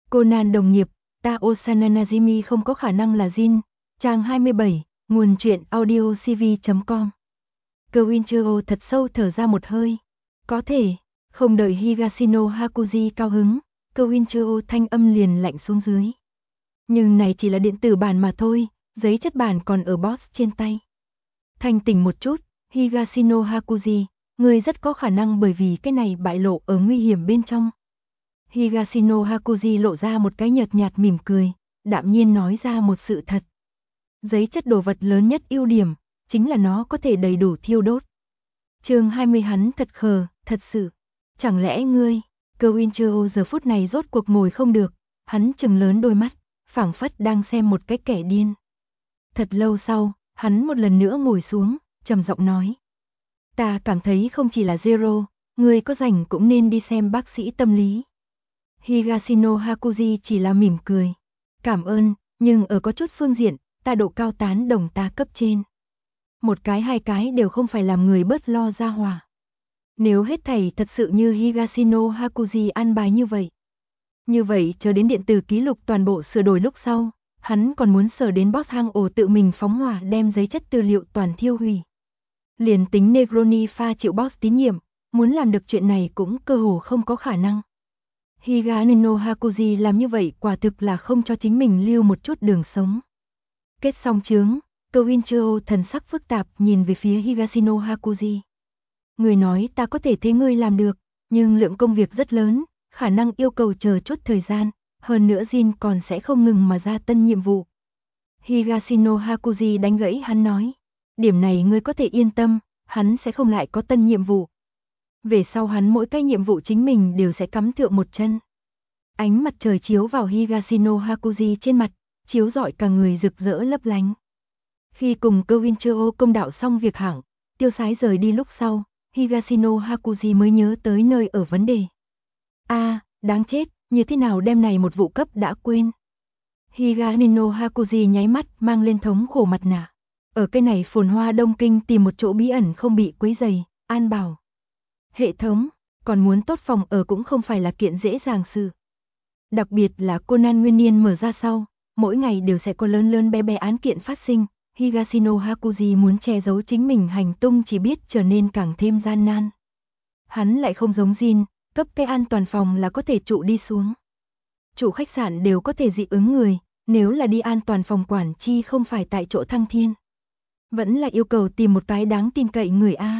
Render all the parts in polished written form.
Conan đồng nghiệp, Ta Osana Najimi không có khả năng là Jin. Trang 27, nguồn truyện audio cv.com. Kouichiro thật sâu thở ra một hơi. Có thể, không đợi Higashino Hakuji cao hứng, Kouichiro thanh âm liền lạnh xuống dưới. Nhưng này chỉ là điện tử bản mà thôi, giấy chất bản còn ở boss trên tay. Thanh tỉnh một chút, Higashino Hakuji, người rất có khả năng bởi vì cái này bại lộ ở nguy hiểm bên trong. Higashino Hakuji lộ ra một cái nhợt nhạt mỉm cười, đạm nhiên nói ra một sự thật. Giấy chất đồ vật lớn nhất ưu điểm, chính là nó có thể đầy đủ thiêu đốt. Chương 20 hắn thật khờ, thật sự. Chẳng lẽ ngươi, Kouichiro giờ phút này rốt cuộc ngồi không được, hắn trừng lớn đôi mắt, phảng phất đang xem một cái kẻ điên. Thật lâu sau, hắn một lần nữa ngồi xuống, trầm giọng nói. Ta cảm thấy không chỉ là Zero, ngươi có rảnh cũng nên đi xem bác sĩ tâm lý. Higashino Hakuji chỉ là mỉm cười. Cảm ơn, nhưng ở có chút phương diện, ta độ cao tán đồng ta cấp trên. Một cái hai cái đều không phải làm người bớt lo ra hòa. Nếu hết thảy thật sự như Higashino Hakuji an bài như vậy chờ đến điện tử ký lục toàn bộ sửa đổi lúc sau, hắn còn muốn sở đến boss hang ổ tự mình phóng hỏa đem giấy chất tư liệu toàn thiêu hủy. Liền tính Negroni pha chịu boss tín nhiệm, muốn làm được chuyện này cũng cơ hồ không có khả năng. Higashino Hakuji làm như vậy quả thực là không cho chính mình lưu một chút đường sống. Kết xong chướng, Kouichiro thần sắc phức tạp nhìn về phía Higashino Hakuji. Người nói ta có thể thấy ngươi làm được, nhưng lượng công việc rất lớn, khả năng yêu cầu chờ chút thời gian, hơn nữa Jin còn sẽ không ngừng mà ra tân nhiệm vụ. Higashino Hakuji đánh gãy hắn nói, điểm này ngươi có thể yên tâm, hắn sẽ không lại có tân nhiệm vụ. Về sau hắn mỗi cái nhiệm vụ chính mình đều sẽ cắm thượng một chân. Ánh mặt trời chiếu vào Higashino Hakuji trên mặt, chiếu rọi cả người rực rỡ lấp lánh. Khi cùng Kouichiro công đạo xong việc hạng, tiêu sái rời đi lúc sau, Higashino Hakuji mới nhớ tới nơi ở vấn đề. Đáng chết, như thế nào đêm này một vụ cấp đã quên. Higashino Hakuji nháy mắt mang lên thống khổ mặt nạ. Ở cái này phồn hoa Đông Kinh tìm một chỗ bí ẩn không bị quấy rầy, an bảo. Hệ thống, còn muốn tốt phòng ở cũng không phải là kiện dễ dàng sự. Đặc biệt là Conan nguyên niên mở ra sau, mỗi ngày đều sẽ có lớn lớn bé bé án kiện phát sinh. Higashino Hakuji muốn che giấu chính mình hành tung chỉ biết trở nên càng thêm gian nan. Hắn lại không giống Jin, cấp cái an toàn phòng là có thể trụ đi xuống. Chủ khách sạn đều có thể dị ứng người, nếu là đi an toàn phòng quản chi không phải tại chỗ thăng thiên. Vẫn là yêu cầu tìm một cái đáng tin cậy người A.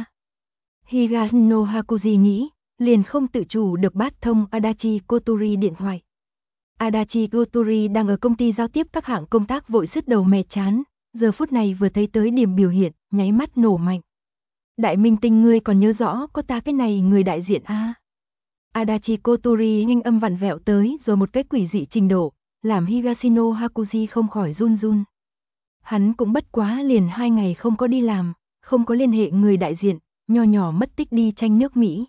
Higashino Hakuji nghĩ, liền không tự chủ được bắt thông Adachi Koturi điện thoại. Adachi Koturi đang ở công ty giao tiếp các hạng công tác vội sứt đầu mẻ chán, giờ phút này vừa thấy tới điểm biểu hiện, nháy mắt nổ mạnh. Đại minh tinh ngươi còn nhớ rõ có ta cái này người đại diện A. Adachi Koturi nhanh âm vặn vẹo tới rồi một cái quỷ dị trình độ, làm Higashino Hakuji không khỏi run run. Hắn cũng bất quá liền 2 ngày không có đi làm, không có liên hệ người đại diện, nho nhỏ mất tích đi tranh nước Mỹ.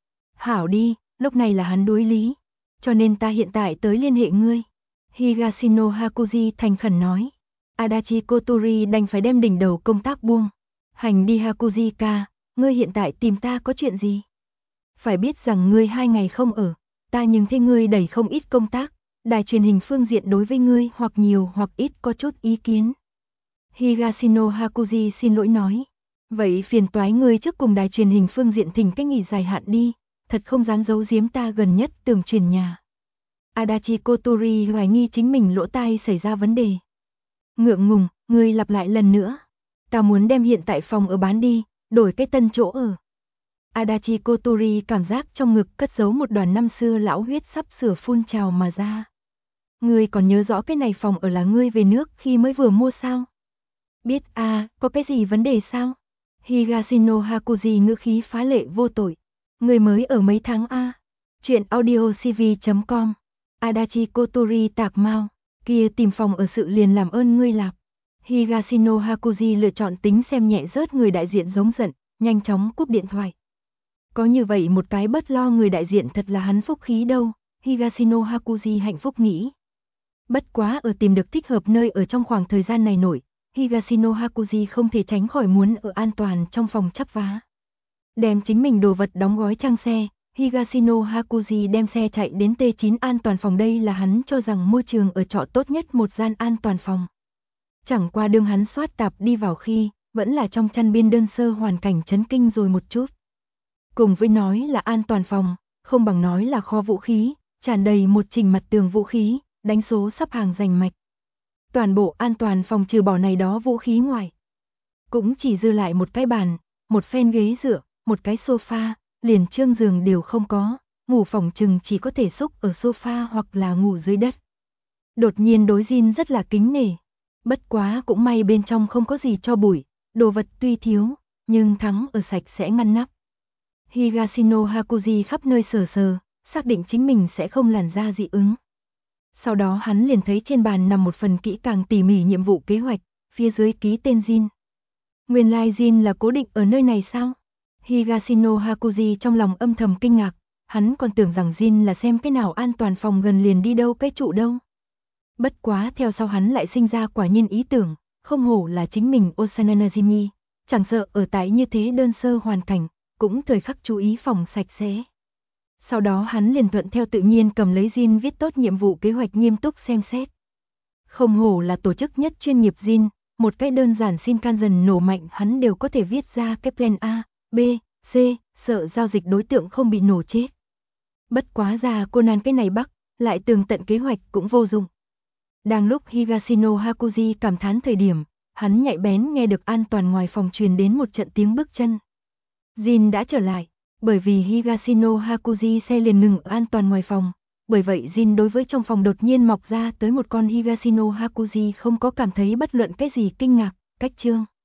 Hảo đi, lúc này là hắn đối lý, cho nên ta hiện tại tới liên hệ ngươi. Higashino Hakuji thành khẩn nói. Adachi Koturi đành phải đem đỉnh đầu công tác buông. Hành đi Hakuji-ka, ngươi hiện tại tìm ta có chuyện gì? Phải biết rằng ngươi 2 ngày không ở, ta nhưng thấy ngươi đẩy không ít công tác, đài truyền hình phương diện đối với ngươi hoặc nhiều hoặc ít có chút ý kiến. Higashino Hakuji xin lỗi nói. Vậy phiền toái ngươi trước cùng đài truyền hình phương diện thỉnh cách nghỉ dài hạn đi, thật không dám giấu giếm ta gần nhất tường truyền nhà. Adachi Koturi hoài nghi chính mình lỗ tai xảy ra vấn đề. Ngượng ngùng, ngươi lặp lại lần nữa. Ta muốn đem hiện tại phòng ở bán đi, đổi cái tân chỗ ở. Adachi Koturi cảm giác trong ngực cất giấu một đoàn năm xưa lão huyết sắp sửa phun trào mà ra. Ngươi còn nhớ rõ cái này phòng ở là ngươi về nước khi mới vừa mua sao? Biết có cái gì vấn đề sao? Higashino Hakuji ngữ khí phá lệ vô tội. Ngươi mới ở mấy tháng a? Chuyện audio cv.com. Adachi Koturi tạc mau. Kia tìm phòng ở sự liền làm ơn ngươi lạp. Higashino Hakuji lựa chọn tính xem nhẹ rớt người đại diện giống giận, nhanh chóng cúp điện thoại. Có như vậy một cái bớt lo người đại diện thật là hắn phúc khí đâu, Higashino Hakuji hạnh phúc nghĩ. Bất quá ở tìm được thích hợp nơi ở trong khoảng thời gian này nổi, Higashino Hakuji không thể tránh khỏi muốn ở an toàn trong phòng chắp vá. Đem chính mình đồ vật đóng gói trang xe, Higashino Hakuji đem xe chạy đến T9 an toàn phòng, đây là hắn cho rằng môi trường ở trọ tốt nhất một gian an toàn phòng. Chẳng qua đương hắn soát tạp đi vào khi, vẫn là trong chăn biên đơn sơ hoàn cảnh chấn kinh rồi một chút. Cùng với nói là an toàn phòng, không bằng nói là kho vũ khí, tràn đầy một trình mặt tường vũ khí, đánh số sắp hàng rành mạch. Toàn bộ an toàn phòng trừ bỏ này đó vũ khí ngoài, cũng chỉ dư lại một cái bàn, một phen ghế dựa, một cái sofa, liền trương giường đều không có, ngủ phòng chừng chỉ có thể xúc ở sofa hoặc là ngủ dưới đất. Đột nhiên đối Jin rất là kính nể, bất quá cũng may bên trong không có gì cho bụi, đồ vật tuy thiếu, nhưng thắng ở sạch sẽ ngăn nắp. Higashino Hakuji khắp nơi sờ sờ, xác định chính mình sẽ không làn ra dị ứng. Sau đó hắn liền thấy trên bàn nằm một phần kỹ càng tỉ mỉ nhiệm vụ kế hoạch, phía dưới ký tên Jin. Nguyên lai Jin là cố định ở nơi này sao? Higashino Hakuji trong lòng âm thầm kinh ngạc, hắn còn tưởng rằng Jin là xem cái nào an toàn phòng gần liền đi đâu cái trụ đâu. Bất quá theo sau hắn lại sinh ra quả nhiên ý tưởng, không hổ là chính mình Osana Najimi, chẳng sợ ở tại như thế đơn sơ hoàn cảnh, cũng thời khắc chú ý phòng sạch sẽ. Sau đó hắn liền thuận theo tự nhiên cầm lấy Jin viết tốt nhiệm vụ kế hoạch nghiêm túc xem xét. Không hổ là tổ chức nhất chuyên nghiệp Jin, một cái đơn giản xin can dần nổ mạnh hắn đều có thể viết ra cái plan A, B, C, sợ giao dịch đối tượng không bị nổ chết. Bất quá già Conan cái này bắc, lại tường tận kế hoạch cũng vô dụng. Đang lúc Higashino Hakuji cảm thán thời điểm, hắn nhạy bén nghe được an toàn ngoài phòng truyền đến một trận tiếng bước chân. Jin đã trở lại, bởi vì Higashino Hakuji xe liền ngừng ở an toàn ngoài phòng, bởi vậy Jin đối với trong phòng đột nhiên mọc ra tới một con Higashino Hakuji không có cảm thấy bất luận cái gì kinh ngạc, cách chương.